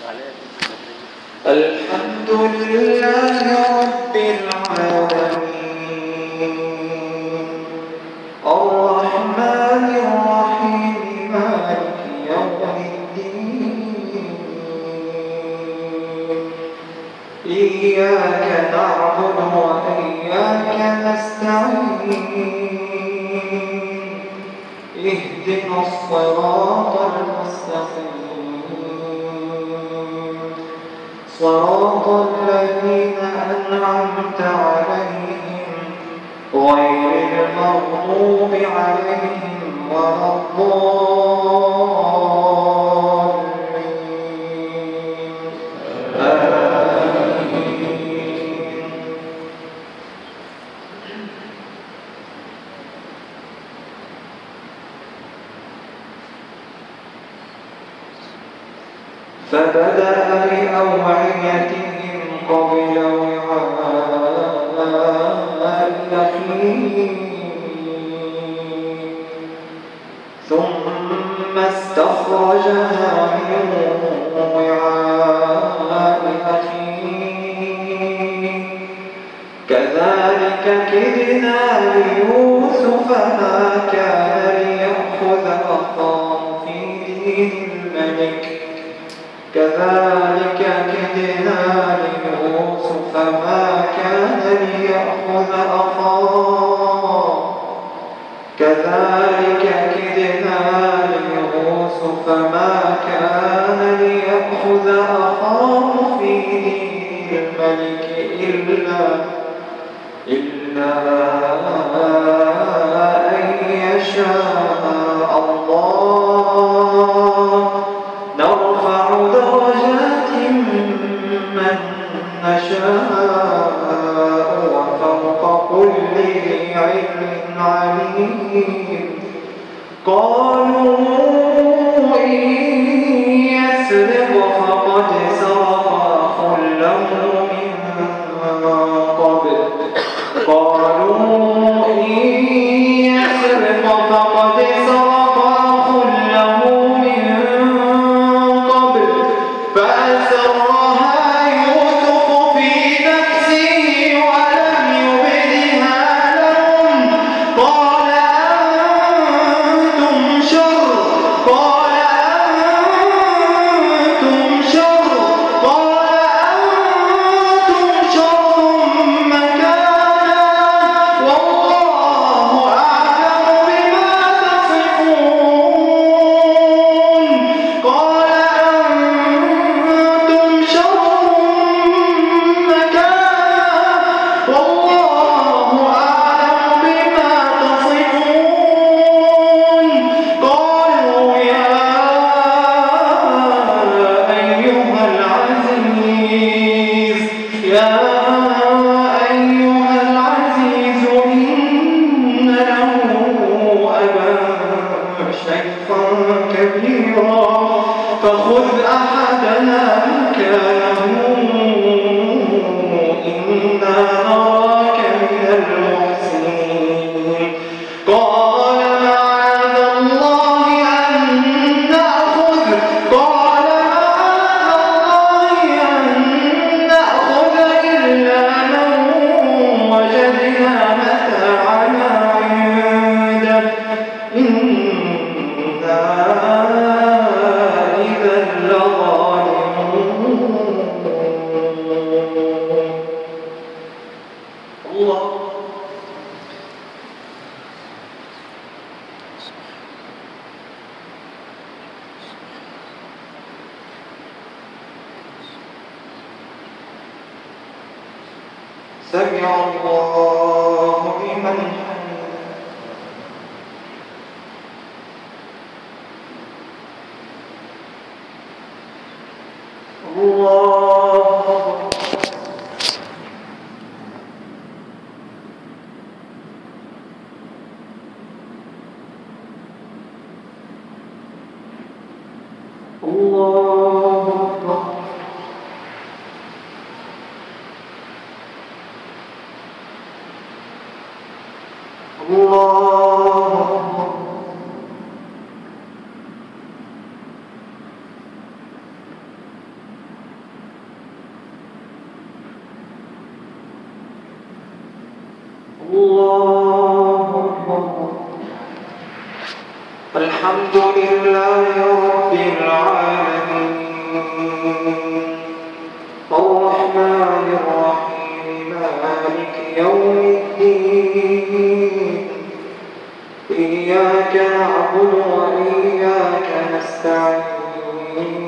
الحمد لله رب العالمين الرحمن الرحيم مالك يوم الدين إياك نعبد وإياك نستعين اهدنا الصراط المستقيم صراط الذين أنعمت عليهم غير المغضوب عليهم ولا الضالين آمين. فبدأ بأوعيتهم قبل وعاء الأخير ثم استخرجها من وعاء أخيه كذلك كدنا ليوسف ما كان ليأخذ أخاه في دين الملك كذلك كدنا ليوسف ما كان ليأخذ أخاه كذلك كدنا ليوسف ما كان ليأخذ أخاه في دين الملك إلا أن يشاء الله نرفع درجات من نشاء وفوق كل ذي علم عليم قالوا إن يسرق فقد سرق أخ له من قبل قالوا إن يسرق فقد سرق أخ له من قبل فأسرها يوسف في نفسه ولم يبدها لهم قال أنتم شر مكانا والله أعلم بما تصفون قال أنتم شر مكانا والله أعلم بما تصفون قالوا يا أيها العزيز إن له أبا شيخا كبيرا فخذ أحدنا مكانه إنا نراك من المحسنين قال معاذ الله أن نأخذ إلا من وجدنا متاعنا عنده إنا إذا لظالمون الله سمع الله لمن حمده الله الله أكبر الله الله أكبر. الحمد لله رب العالمين الرحمن الرحيم مالك يوم الدين إياك نعبد وإياك نستعين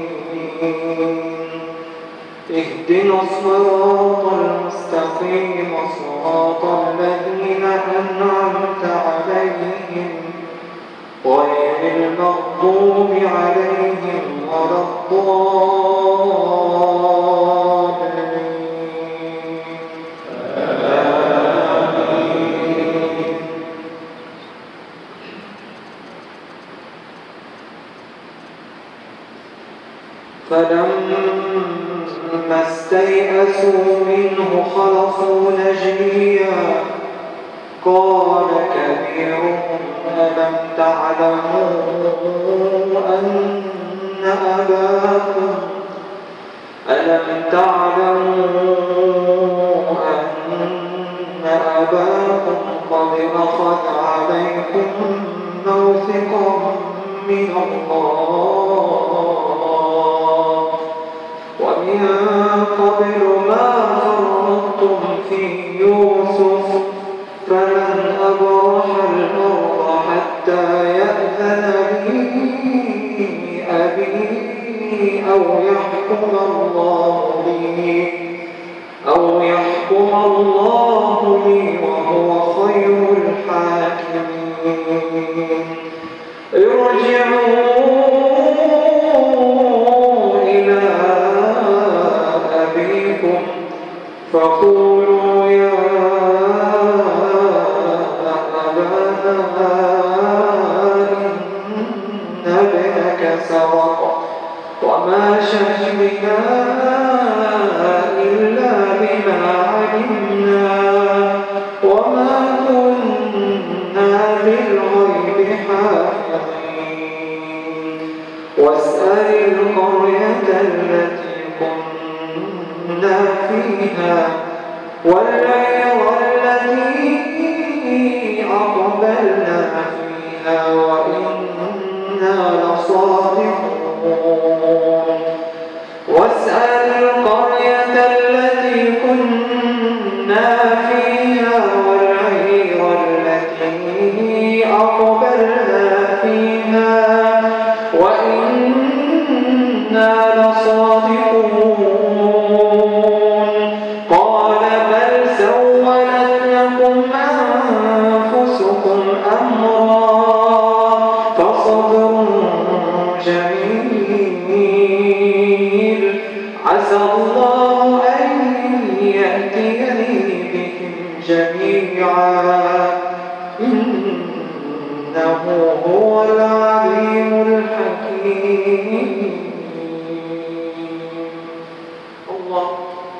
اهدنا الصراط المستقيم صراط الذين أنعمت عليهم غير المغضوب عليهم ولا الضالين. آمين. فلما استيئسوا منه خلصوا نجيا قال كبيرهم ألم تعلموا أن أباكم قد أخذ عليكم موثقا من الله ومن قبل ما فرطتم في يوسف فمن أبرح الأرض حتى يأذن لي أبي أو يحكم الله لي وهو خير الحاكمين. ارجعوا إلى أبيكم فقولوا يا ابنك سرق وما شهدنا إلا بما علمنا وما كنا بالغيب حافظين. واسأل القرية التي كنا فيها والعير التي أقبلنا فيها وإنا لصادقون. واسأل القرية التي كنا فيها والعير التي أقبلنا فيها وإنا لصادقون. قال بل سولت لكم أنفسكم أمرا فصبر جميل عسى الله أن يأتيني بهم جميعا إنه هو العليم الحكيم. الله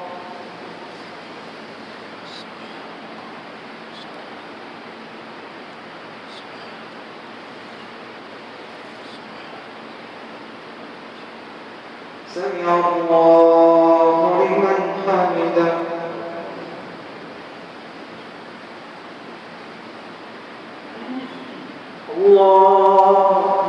سمع الله لمن حمده. الله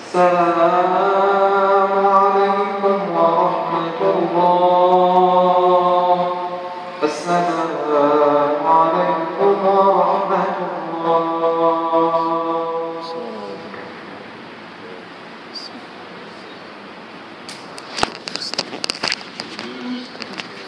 سلام